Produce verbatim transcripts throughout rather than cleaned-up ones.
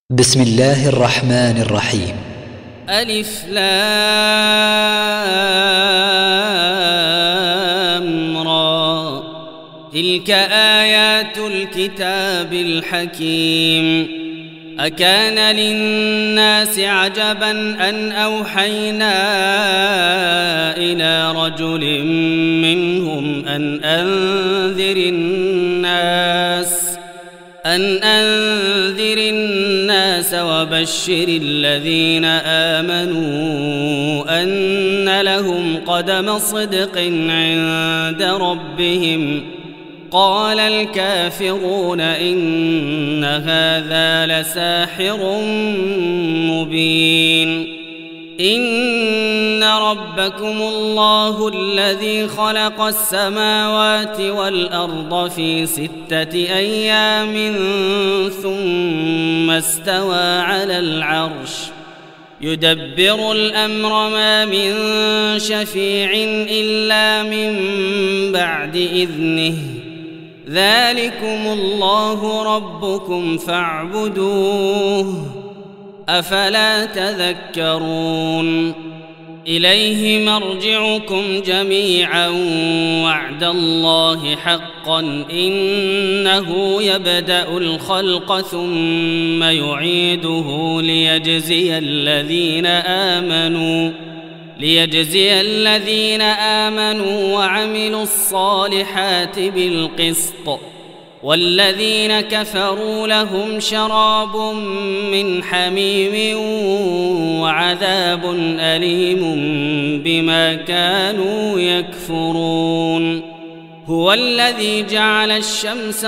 بسم الله الرحمن الرحيم. ألف لام را، تلك آيات الكتاب الحكيم. أكان للناس عجبا أن أوحينا إلى رجل منهم أن أنذر الناس أن أنذر الناس وبشر الذين آمنوا أن لهم قدم صدق عند ربهم. قال الكافرون إن هذا لساحر مبين. إن ربكم الله الذي خلق السماوات والأرض في ستة أيام ثم استوى على العرش يدبر الأمر ما من شفيع إلا من بعد إذنه. ذلكم الله ربكم فاعبدوه أفلا تذكرون. إليه مرجعكم جميعا وعد الله حقا إنه يبدأ الخلق ثم يعيده ليجزي الذين آمنوا ليجزي الذين آمنوا وعملوا الصالحات بالقسط، والذين كفروا لهم شراب من حميم وعذاب أليم بما كانوا يكفرون. هو الذي جعل الشمس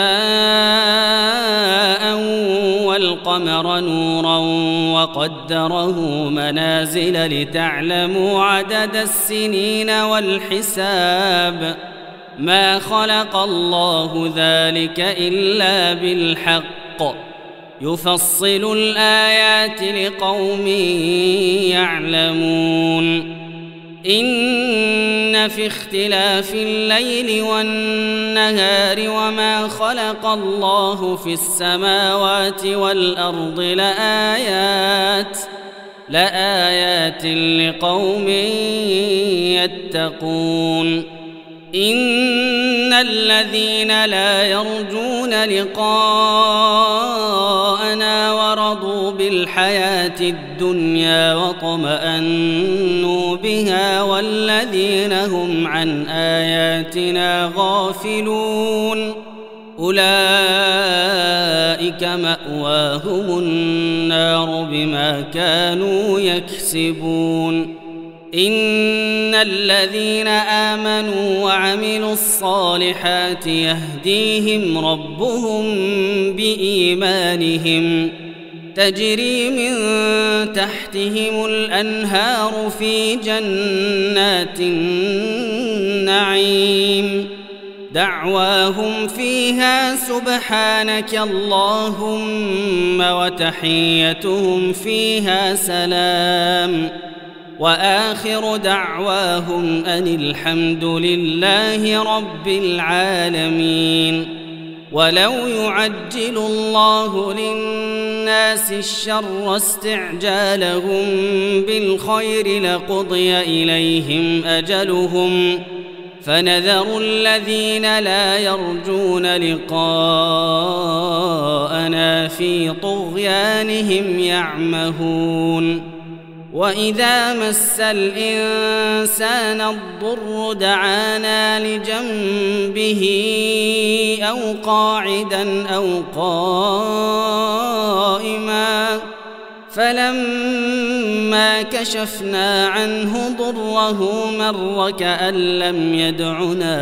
ضياء والقمر نورا وقدره منازل لتعلموا عدد السنين والحساب. ما خلق الله ذلك إلا بالحق يفصل الآيات لقوم يعلمون. إن في اختلاف الليل والنهار وما خلق الله في السماوات والأرض لآيات لآيات لقوم يتقون. إن الذين لا يرجون لقاءنا ورضوا بالحياة الدنيا واطمأنوا بها والذين هم عن آياتنا غافلون أولئك مأواهم النار بما كانوا يكسبون. إن الذين آمنوا وعملوا الصالحات يهديهم ربهم بإيمانهم تجري من تحتهم الأنهار في جنات النعيم دعواهم فيها سبحانك اللهم وتحيتهم فيها سلام وآخر دعواهم أن الحمد لله رب العالمين. ولو يعجل الله للناس الشر استعجالهم بالخير لقضي إليهم أجلهم فنذر الذين لا يرجون لقاءنا في طغيانهم يعمهون. وإذا مس الإنسان الضر دعانا لجنبه أو قاعدا أو قائما فلما كشفنا عنه ضره مر كأن لم يدعنا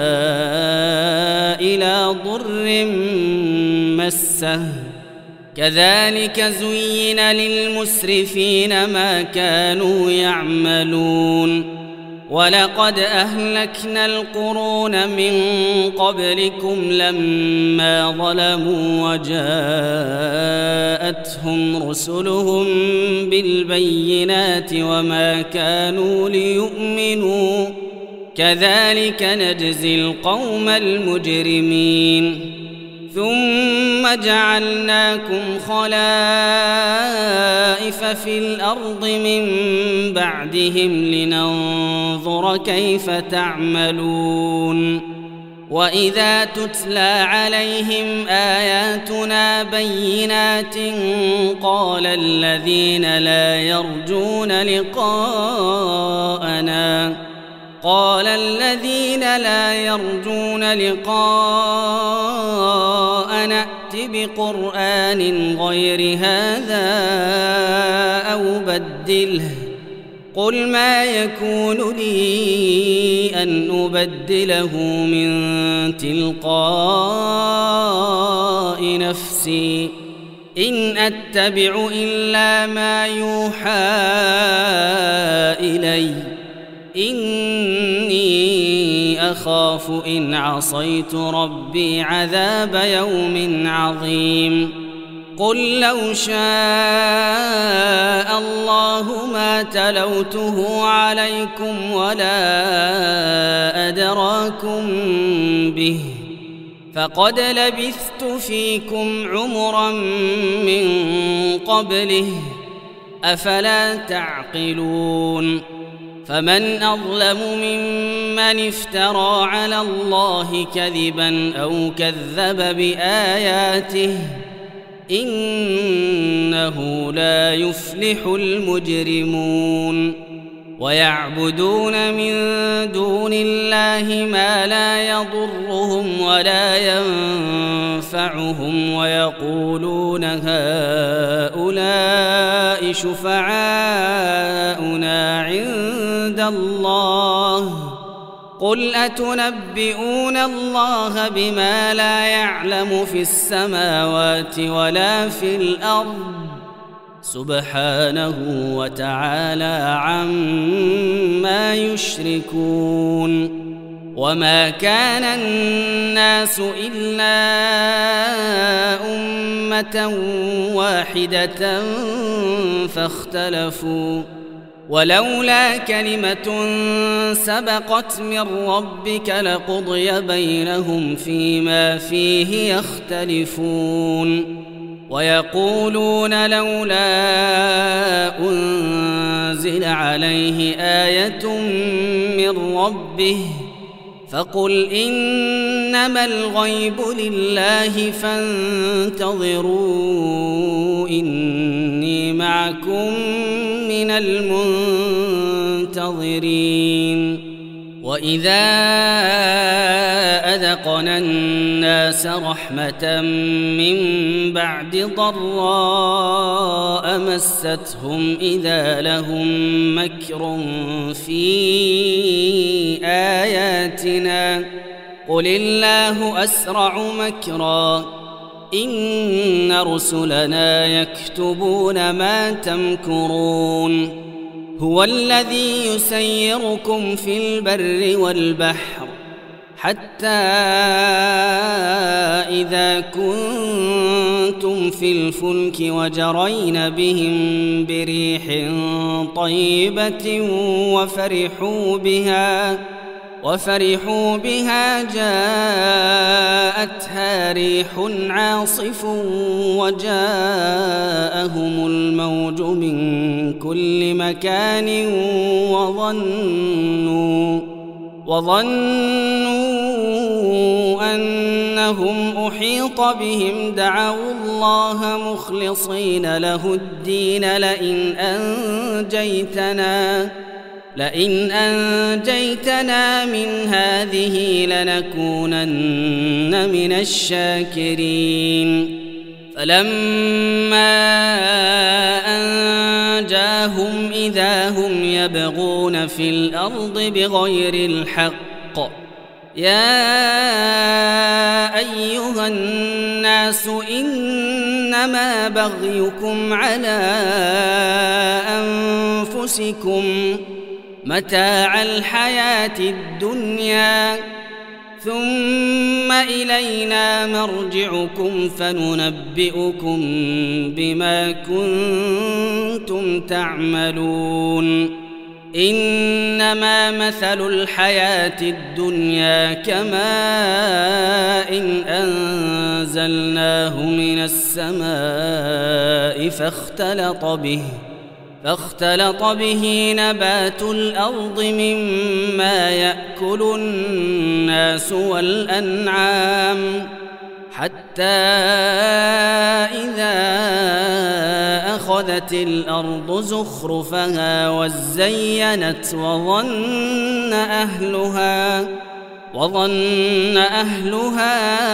إلى ضر مسه. كذلك زين للمسرفين ما كانوا يعملون. ولقد أهلكنا القرون من قبلكم لما ظلموا وجاءتهم رسلهم بالبينات وما كانوا ليؤمنوا كذلك نجزي القوم المجرمين. ثم جعلناكم خلائف في الأرض من بعدهم لننظر كيف تعملون وإذا تتلى عليهم آياتنا بينات قال الذين لا يرجون لقاءنا قال الذين لا يرجون لقاءنا ائت بقرآن غير هذا أو بدله قل ما يكون لي أن أبدله من تلقاء نفسي إن أتبع إلا ما يوحى إلي إني أخاف إن عصيت ربي عذاب يوم عظيم قل لو شاء الله ما تلوته عليكم ولا أدراكم به فقد لبثت فيكم عمرا من قبله أفلا تعقلون فمن أظلم ممن افترى على الله كذبا أو كذب بآياته إنه لا يفلح المجرمون ويعبدون من دون الله ما لا يضرهم ولا ينفعهم ويقولون هؤلاء شفعاؤنا عند الله قل أتنبئون الله بما لا يعلم في السماوات ولا في الأرض سبحانه وتعالى عما يشركون وما كان الناس إلا أمة واحدة فاختلفوا ولولا كلمة سبقت من ربك لقضي بينهم فيما فيه يختلفون ويقولون لولا أنزل عليه آية من ربه فقل إنما الغيب لله فانتظروا إني معكم من المنتظرين وإذا أذقنا الناس رحمة من بعد ضراء مستهم إذا لهم مكر في آياتنا قل الله أسرع مكرا إن رسلنا يكتبون ما تمكرون هو الذي يسيركم في البر والبحر حتى إذا كنتم في الفلك وجرين بهم بريح طيبة وفرحوا بها وفرحوا بها جاءتها ريح عاصف وجاءهم الموج من كل مكان وظنوا وظنوا أنهم أحيط بهم دعوا الله مخلصين له الدين لئن أنجيتنا لئن أنجيتنا من هذه لنكونن من الشاكرين فلما أنجاهم إذا هم يبغون في الأرض بغير الحق يا أيها الناس إنما بغيكم على أنفسكم متاع الحياة الدنيا ثم إلينا مرجعكم فننبئكم بما كنتم تعملون إنما مثل الحياة الدنيا كماء إن أنزلناه من السماء فاختلط به فاختلط به نبات الأرض مما يأكل الناس والأنعام حتى إذا أخذت الأرض زخرفها وزينت وظن أهلها وظن أهلها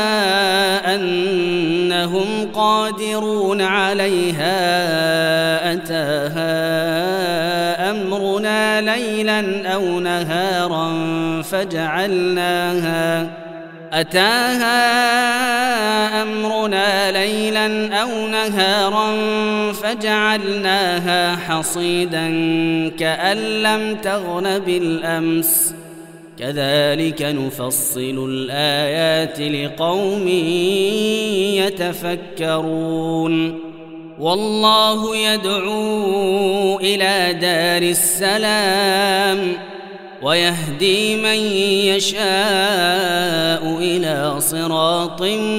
أنهم قادرون عليها أتاها أمرنا ليلا أو نهارا فجعلناها أتاها أمرنا ليلا أو نهارا فجعلناها حصيدا كأن لم تغن بالأمس كذلك نفصل الآيات لقوم يتفكرون والله يدعو إلى دار السلام ويهدي من يشاء إلى صراط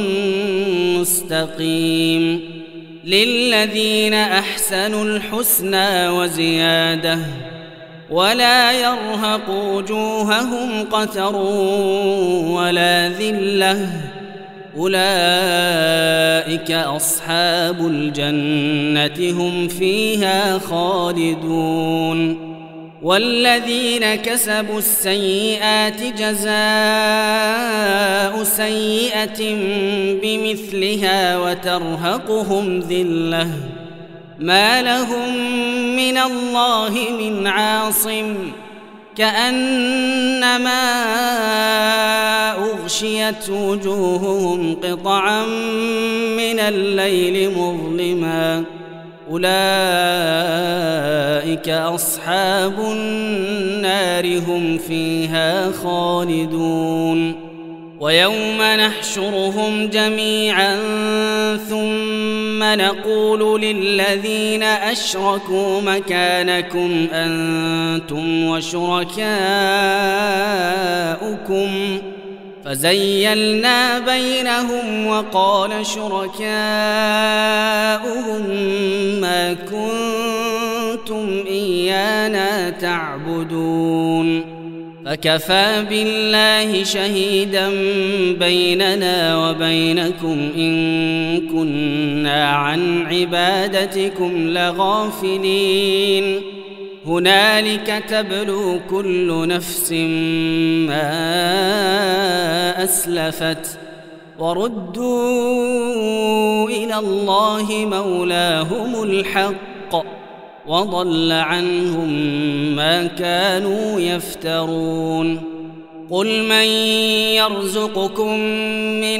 مستقيم للذين أحسنوا الحسنى وزيادة ولا يرهق وجوههم قتر ولا ذلة أولئك أصحاب الجنة هم فيها خالدون والذين كسبوا السيئات جزاء سيئة بمثلها وترهقهم ذلة ما لهم من الله من عاصم كأنما أغشيت وجوههم قطعا من الليل مظلما أولئك أصحاب النار هم فيها خالدون ويوم نحشرهم جميعا ثم نقول للذين أشركوا مكانكم أنتم وشركاؤكم فزيلنا بينهم وقال شركاؤهم ما كنتم إيانا تعبدون فكفى بالله شهيدا بيننا وبينكم إن كنا عن عبادتكم لغافلين هنالك تبلو كل نفس ما أسلفت وردوا إلى الله مولاهم الحق وضل عنهم ما كانوا يفترون قل من يرزقكم من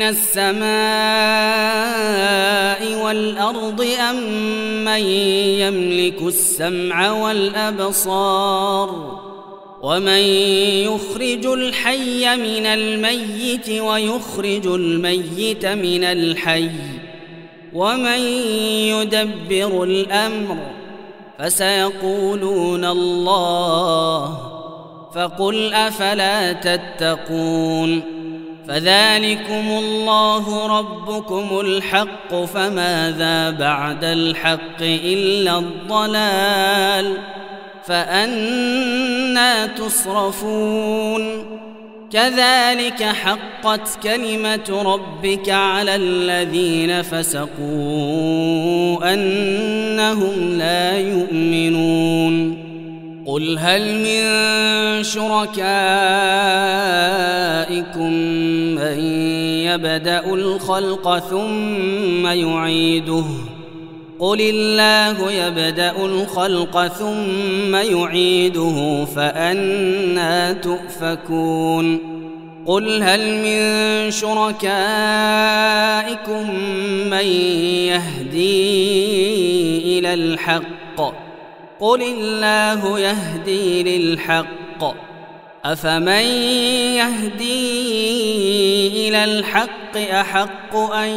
السماء والأرض أم من يملك السمع والأبصار ومن يخرج الحي من الميت ويخرج الميت من الحي ومن يدبر الأمر فسيقولون الله فقل أفلا تتقون فذلكم الله ربكم الحق فماذا بعد الحق إلا الضلال فأنى تصرفون كذلك حقت كلمة ربك على الذين فسقوا أنهم لا يؤمنون قل هل من شركائكم من يبدأ الخلق ثم يعيده قل الله يبدأ الخلق ثم يعيده فأنى تؤفكون قل هل من شركائكم من يهدي إلى الحق قل الله يهدي للحق أفمن يهدي إلى الحق أحق أن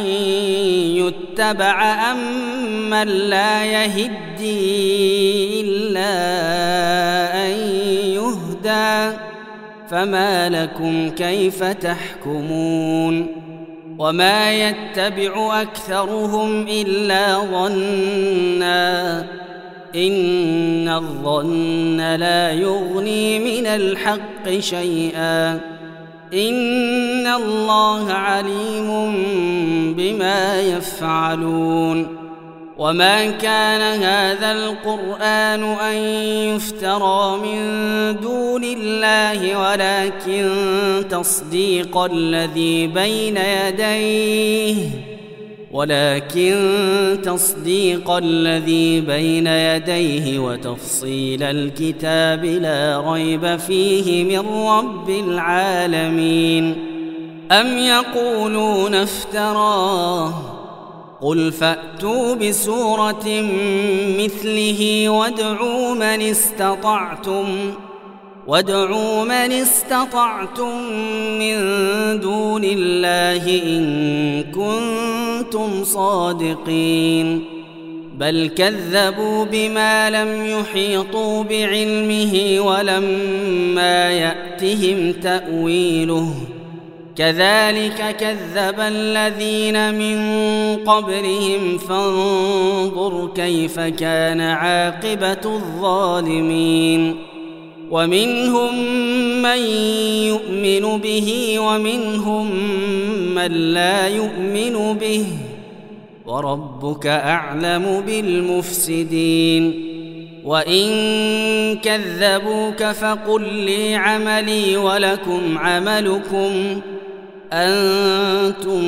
يتبع أم من لا يهدي إلا أن يهدى فما لكم كيف تحكمون وما يتبع أكثرهم إلا ظنًّا إن الظن لا يغني من الحق شيئا إن الله عليم بما يفعلون وما كان هذا القرآن أن يفترى من دون الله ولكن تصديق الذي بين يديه ولكن تصديق الذي بين يديه وتفصيل الكتاب لا ريب فيه من رب العالمين أم يقولون افتراه قل فأتوا بسورة مثله وادعوا من استطعتم وادعوا من استطعتم من دون الله إن كنتم صادقين بل كذبوا بما لم يحيطوا بعلمه ولما يأتهم تأويله كذلك كذب الذين من قبلهم فانظر كيف كان عاقبة الظالمين ومنهم من يؤمن به ومنهم من لا يؤمن به وربك أعلم بالمفسدين وإن كذبوك فقل لي عملي ولكم عملكم أنتم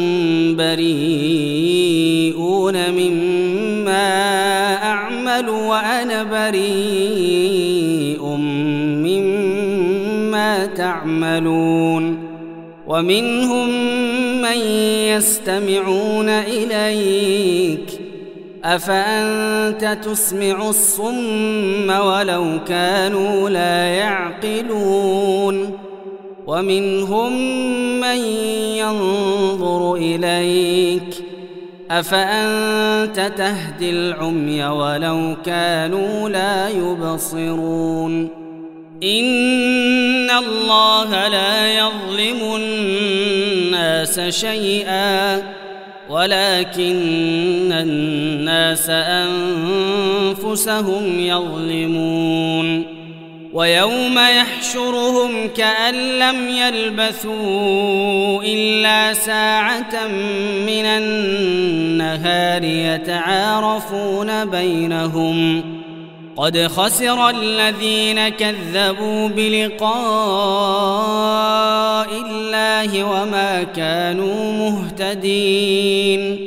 بريئون مما أعمل وأنا بريء مما تعملون ومنهم من يستمعون إليك أفأنت تسمع الصم ولو كانوا لا يعقلون ومنهم من ينظر إليك أفأنت تهدي العمي ولو كانوا لا يبصرون إن الله لا يظلم الناس شيئا ولكن الناس أنفسهم يظلمون ويوم يحشرهم كأن لم يلبثوا إلا ساعة من النهار يتعارفون بينهم قد خسر الذين كذبوا بلقاء الله وما كانوا مهتدين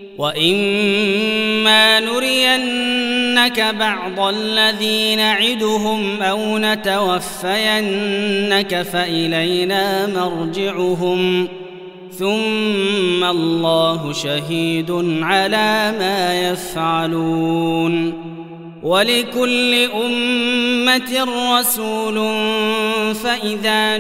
وإما نرينك بعض الذي نعدهم أو نتوفينك فإلينا مرجعهم ثم الله شهيد على ما يفعلون ولكل أمة رسول فإذا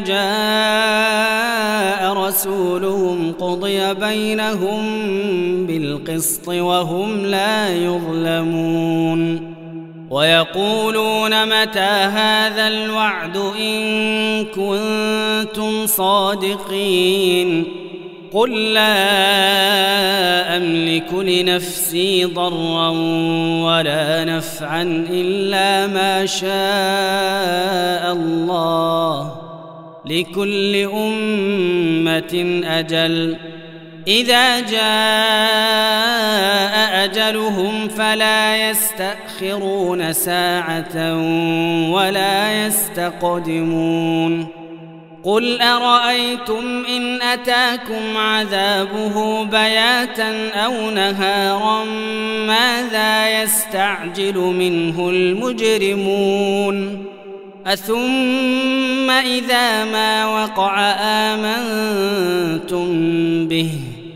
جاء رسولهم قضي بينهم بالقسط وهم لا يظلمون ويقولون متى هذا الوعد إن كنتم صادقين قل لا أملك لنفسي ضرا ولا نفعا إلا ما شاء الله لكل أمة أجل إذا جاء أجلهم فلا يستأخرون ساعة ولا يستقدمون قل أرأيتم إن أتاكم عذابه بياتا أو نهارا ماذا يستعجل منه المجرمون أثم إذا ما وقع آمنتم به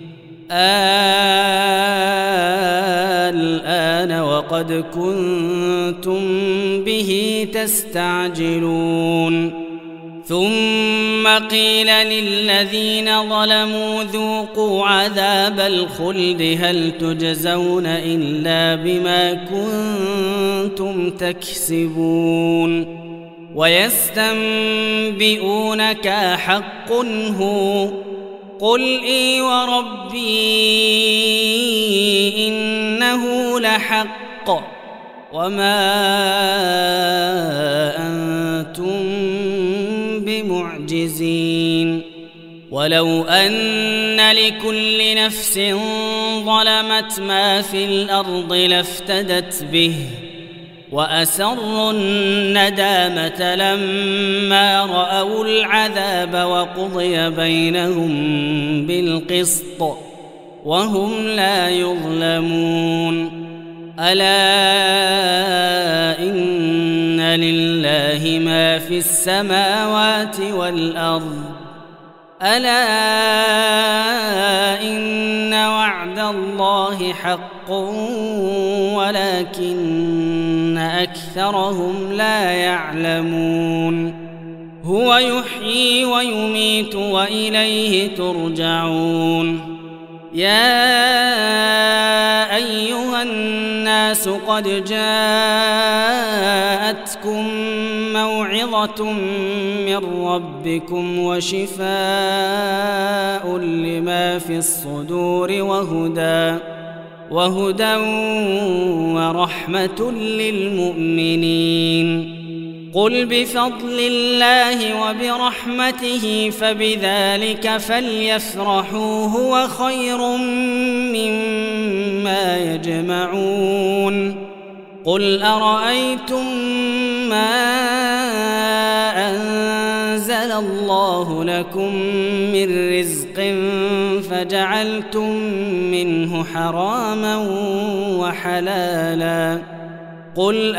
الآن وقد كنتم به تستعجلون ثم قيل للذين ظلموا ذوقوا عذاب الخلد هل تجزون إلا بما كنتم تكسبون ويستنبئونك أحق هو قل إي وربي إنه لحق وما أنتم بمعجزين ولو أن لكل نفس ظلمت ما في الأرض لافتدت به وأسروا الندامة لما رأوا العذاب وقضي بينهم بالقسط وهم لا يظلمون ألا إن لله ما في السماوات والأرض ألا إن وعد الله حق ولكن أكثرهم لا يعلمون هو يحيي ويميت وإليه ترجعون يا أيها الناس قد جاءتكم موعظة من ربكم وشفاء لما في الصدور وهدى وهدى ورحمة للمؤمنين قل بفضل الله وبرحمته فبذلك فليفرحوا هو خير مما يجمعون قل أرأيتم ما أنزل الله لكم من رزق فجعلتم منه حراما وحلالا قل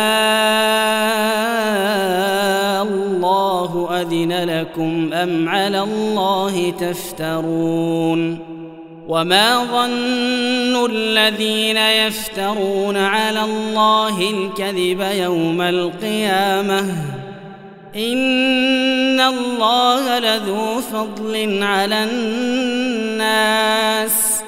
آه الله أذن لكم أم على الله تفترون وما ظن الذين يفترون على الله الكذب يوم القيامة إن الله لذو فضل على الناس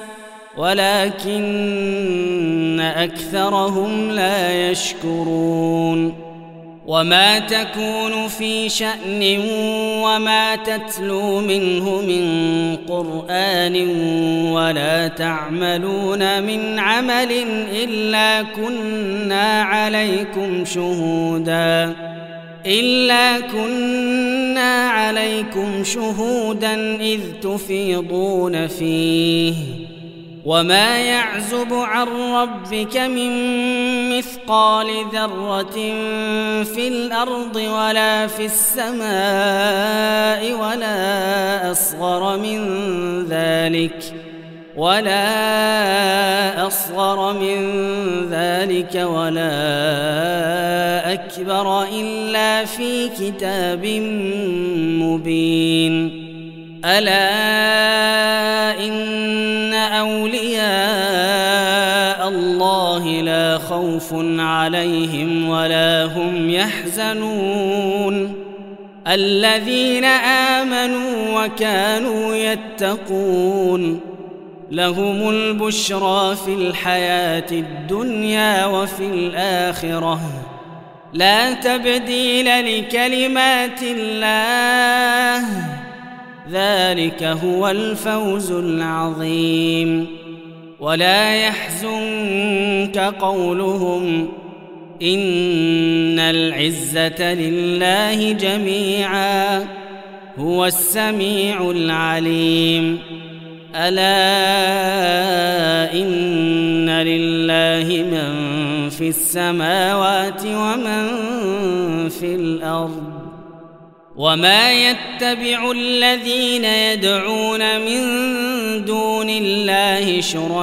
ولكن أكثرهم لا يشكرون وما تكون في شأن وما تتلو منه من قرآن ولا تعملون من عمل إلا كنا عليكم شهودا إلا كنا عليكم شهودا إذ تفيضون فيه وما يعزب عن ربك من مثقال ذرة في الأرض ولا في السماء ولا أصغر من ذلك ولا أصغر من ذلك ولا أكبر إلا في كتاب مبين ألا إن أولياء الله لا خوف عليهم ولا هم يحزنون الذين آمنوا وكانوا يتقون لهم البشرى في الحياة الدنيا وفي الآخرة لا تبديل لكلمات الله ذلك هو الفوز العظيم ولا يحزنك قولهم إن العزة لله جميعا هو السميع العليم ألا إن لله من في السماوات ومن في الأرض وما يتبع الذين يدعون من دون الله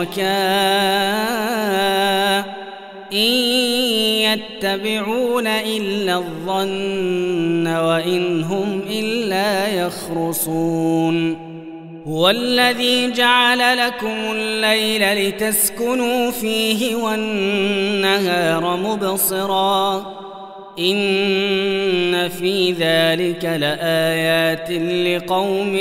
شركاء إن يتبعون إلا الظن وإن هم إلا يخرصون هو الذي جعل لكم الليل لتسكنوا فيه والنهار مبصرا إن في ذلك لآيات لقوم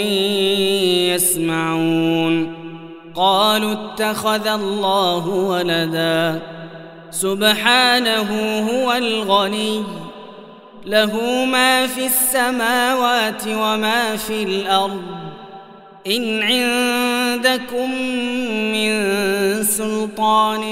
يسمعون. قالوا اتخذ الله ولدا سبحانه هو الغني له ما في السماوات وما في الأرض إن عندكم من سلطان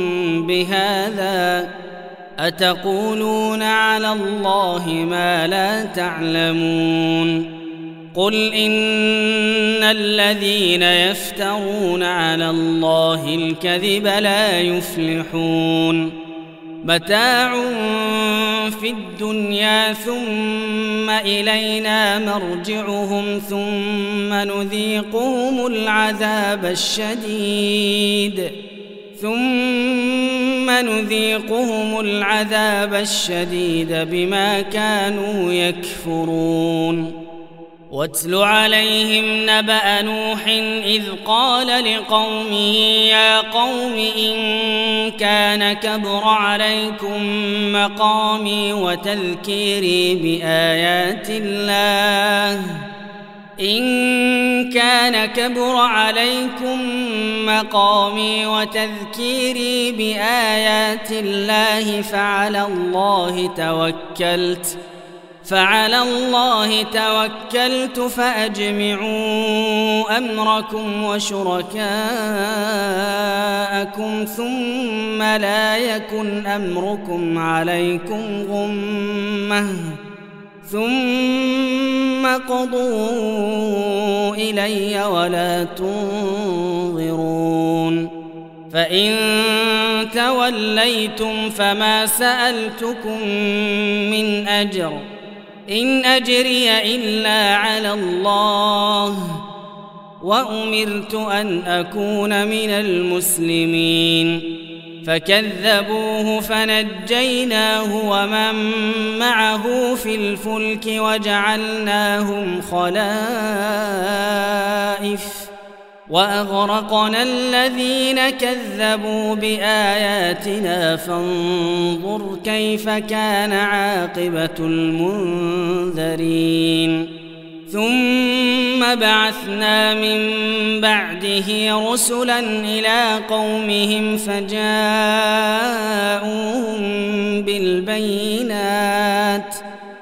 بهذا أتقولون على الله ما لا تعلمون. قل إن الذين يفترون على الله الكذب لا يفلحون. متاع في الدنيا ثم إلينا مرجعهم ثم نذيقهم العذاب الشديد ثم نذيقهم العذاب الشديد بما كانوا يكفرون. واتل عليهم نبأ نوح إذ قال لقومه يا قوم إن كان كبر عليكم مقامي وتذكيري بآيات الله إن كان كبر عليكم مقامي وتذكيري بآيات الله فعلى الله توكلت فعلى الله توكلت فأجمعوا أمركم وشركاءكم ثم لا يكن أمركم عليكم غمة ثم قضوا إلي ولا تنظرون. فإن توليتم فما سألتكم من أجر إن أجري إلا على الله وأمرت أن أكون من المسلمين. فكذبوه فنجيناه ومن معه في الفلك وجعلناهم خلائف وأغرقنا الذين كذبوا بآياتنا فانظر كيف كان عاقبة المنذرين. ثم بعثنا من بعده رسلا إلى قومهم فجاءوهم بالبينات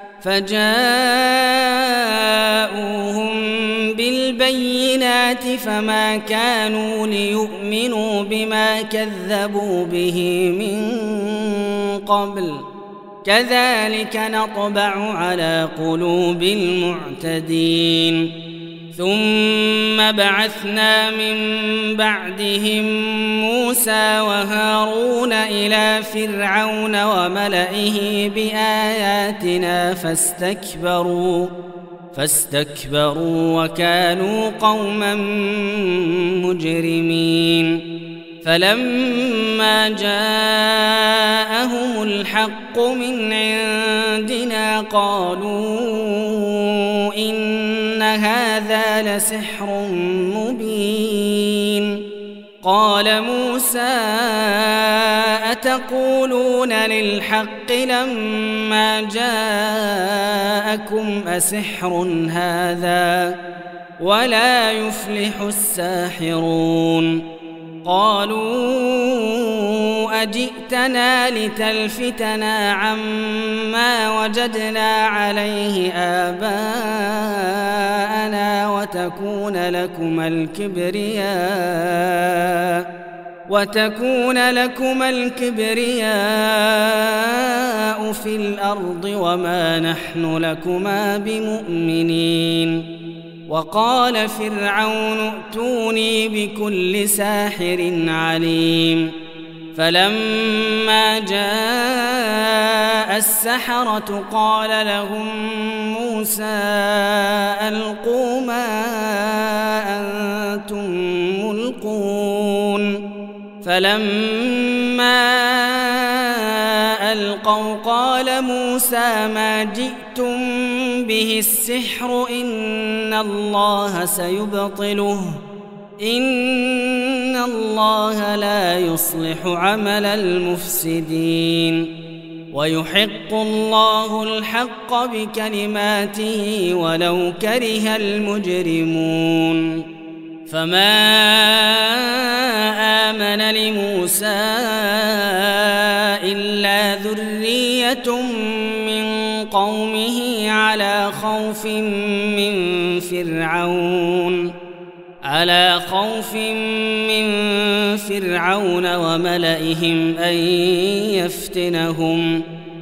فجاءوهم بالبينات فما كانوا ليؤمنوا بما كذبوا به من قبل كذلك نطبع على قلوب المعتدين. ثم بعثنا من بعدهم موسى وهارون إلى فرعون وملئه بآياتنا فاستكبروا فاستكبروا وكانوا قوما مجرمين. فلما جاءهم الحق من عندنا قالوا إن هذا لسحر مبين. قال موسى أتقولون للحق لما جاءكم أسحر هذا ولا يفلح الساحرون. قالوا أجئتنا لتلفتنا عما وجدنا عليه آباءنا وتكون لكما الكبرياء وتكون لكما الكبرياء في الأرض وما نحن لكما بمؤمنين. وقال فرعون ائتوني بكل ساحر عليم. فلما جاء السحرة قال لهم موسى ألقوا ما أنتم ملقون. فلما ألقوا قال موسى ما جئتم به السحر إن الله سيبطله إن الله لا يصلح عمل المفسدين. ويحق الله الحق بكلماته ولو كره المجرمون فما آمن لموسى إلا ذرية من قومه على خوف من فرعون على خوف من فرعون وملئهم أن يفتنهم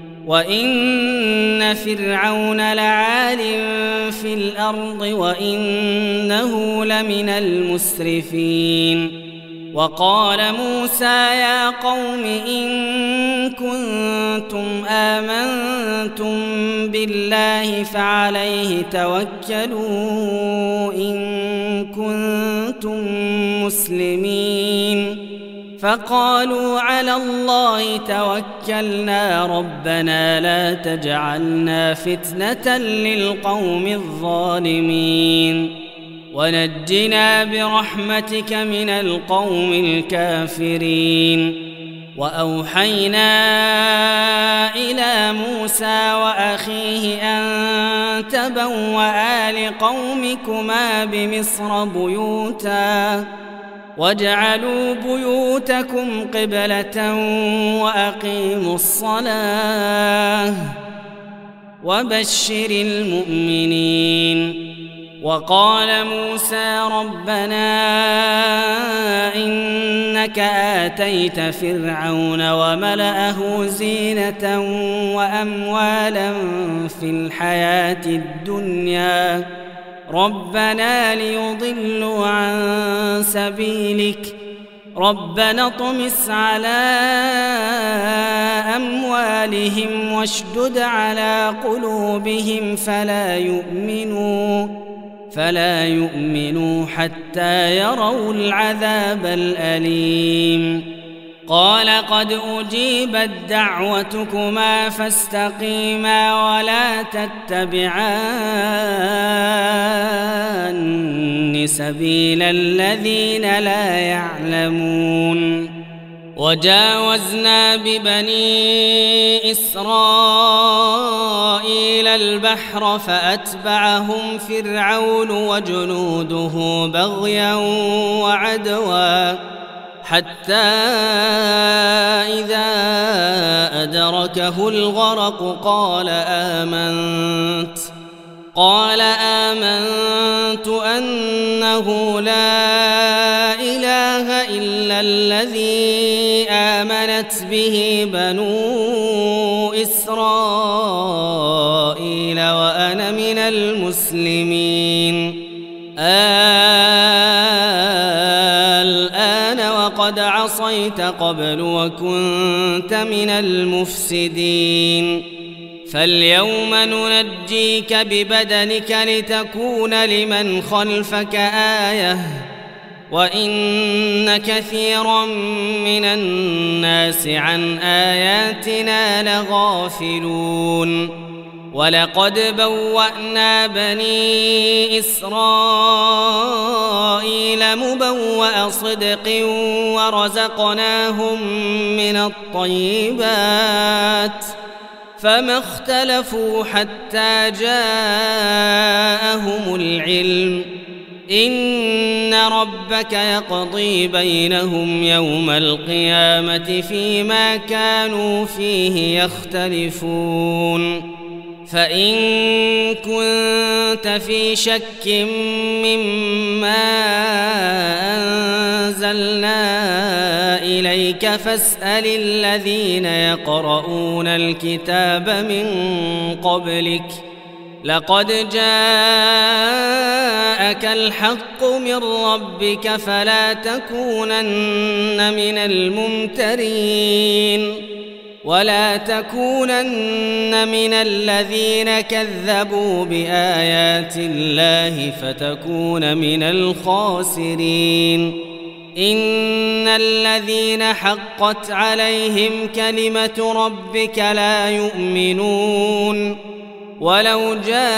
وإن فرعون لعال في الأرض وإنه لمن المسرفين وقال موسى يا قوم إن كنتم آمنتم بالله فعليه توكلوا إن كنتم مسلمين فقالوا على الله توكلنا ربنا لا تجعلنا فتنة للقوم الظالمين ونجنا برحمتك من القوم الكافرين وأوحينا إلى موسى وأخيه أن تبوأ لقومكما بمصر بيوتا واجعلوا بيوتكم قبلة وأقيموا الصلاة وبشر المؤمنين وقال موسى ربنا إنك آتيت فرعون وملأه زينة وأموالا في الحياة الدنيا ربنا ليضلوا عن سبيلك ربنا اطمس على أموالهم واشدد على قلوبهم فلا يؤمنوا فلا يؤمنوا حتى يروا العذاب الأليم قال قد أجيبت دعوتكما فاستقيما ولا تتبعان سبيل الذين لا يعلمون وجاوزنا ببني إسرائيل البحر فأتبعهم فرعون وجنوده بغيا وعدوا حتى إذا أدركه الغرق قال آمنت قال آمنت أنه لا إله إلا الذي آمنت به بنو إسرائيل وأنا من المسلمين الآن وقد عصيت قبل وكنت من المفسدين فاليوم ننجيك ببدنك لتكون لمن خلفك آية وإن كثيرا من الناس عن آياتنا لغافلون ولقد بوأنا بني إسرائيل مبوأ صدق ورزقناهم من الطيبات فما اختلفوا حتى جاءهم العلم إن ربك يقضي بينهم يوم القيامة فيما كانوا فيه يختلفون فإن كنت في شك مما أنزلنا إليك فاسأل الذين يقرؤون الكتاب من قبلك لقد جاءك الحق من ربك فلا تكونن من الممترين ولا تكونن من الذين كذبوا بآيات الله فتكون من الخاسرين إن الذين حقت عليهم كلمة ربك لا يؤمنون ولو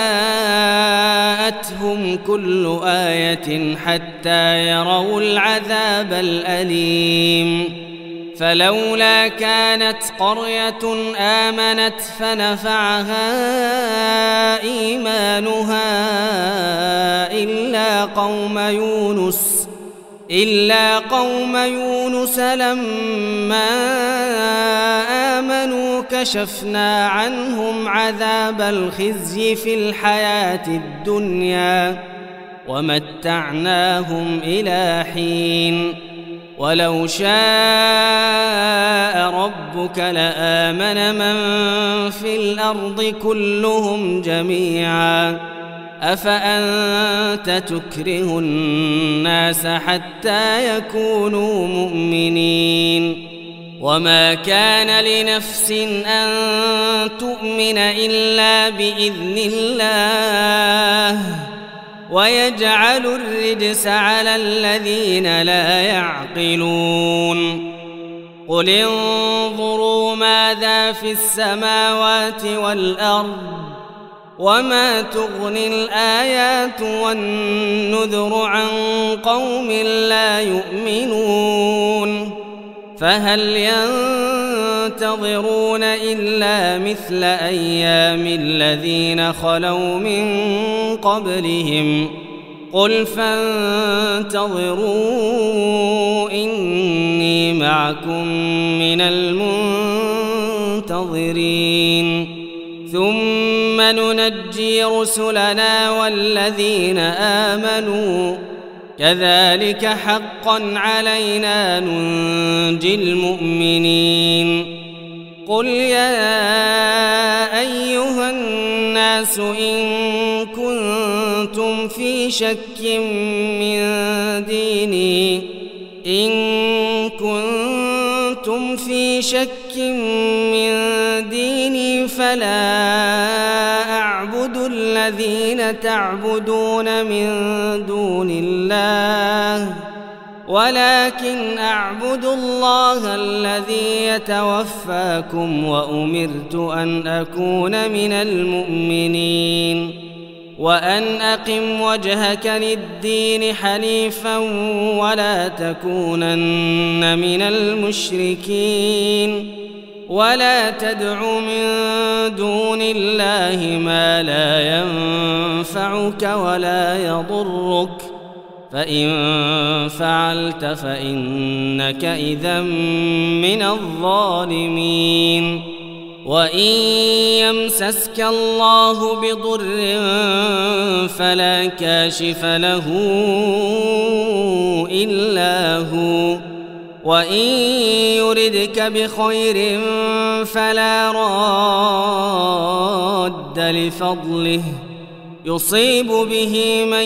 جاءتهم كل آية حتى يروا العذاب الأليم فلولا كانت قرية آمنت فنفعها إيمانها إلا قوم يونس إلا قوم يونس لما آمنوا كشفنا عنهم عذاب الخزي في الحياة الدنيا ومتعناهم إلى حين ولو شاء ربك لآمن من في الأرض كلهم جميعا أفأنت تكره الناس حتى يكونوا مؤمنين وما كان لنفس أن تؤمن إلا بإذن الله ويجعل الرجس على الذين لا يعقلون قل انظروا ماذا في السماوات والأرض وما تغني الآيات والنذر عن قوم لا يؤمنون فهل ينتظرون إلا مثل أيام الذين خلوا من قبلهم قل فانتظروا إني معكم من المنتظرين ثم ننجي رسلنا والذين آمنوا كذلك حقا علينا ننجي المؤمنين قل يا أيها الناس إن كنتم في شك من ديني إن كنتم في شك من ديني فلا أعبد الذين تعبدون من دون الله ولكن أعبد الله الذي يتوفاكم وأمرت أن أكون من المؤمنين وأن أقم وجهك للدين حنيفا ولا تكونن من المشركين ولا تدع من دون الله ما لا ينفعك ولا يضرك فإن فعلت فإنك إذا من الظالمين وإن يمسسك الله بضر فلا كاشف له إلا هو وإن يردك بخير فلا راد لفضله يصيب به من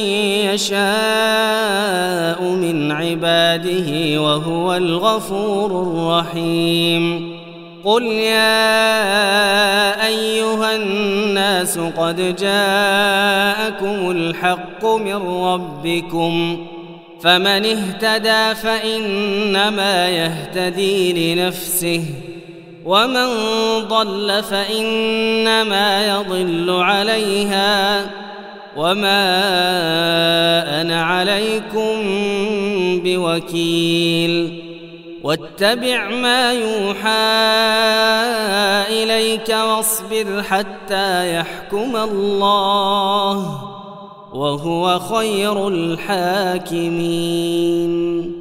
يشاء من عباده وهو الغفور الرحيم قل يا أيها الناس قد جاءكم الحق من ربكم فمن اهتدى فإنما يهتدي لنفسه ومن ضل فإنما يضل عليها وما أنا عليكم بوكيل واتبع ما يوحى إليك واصبر حتى يحكم الله وهو خير الحاكمين.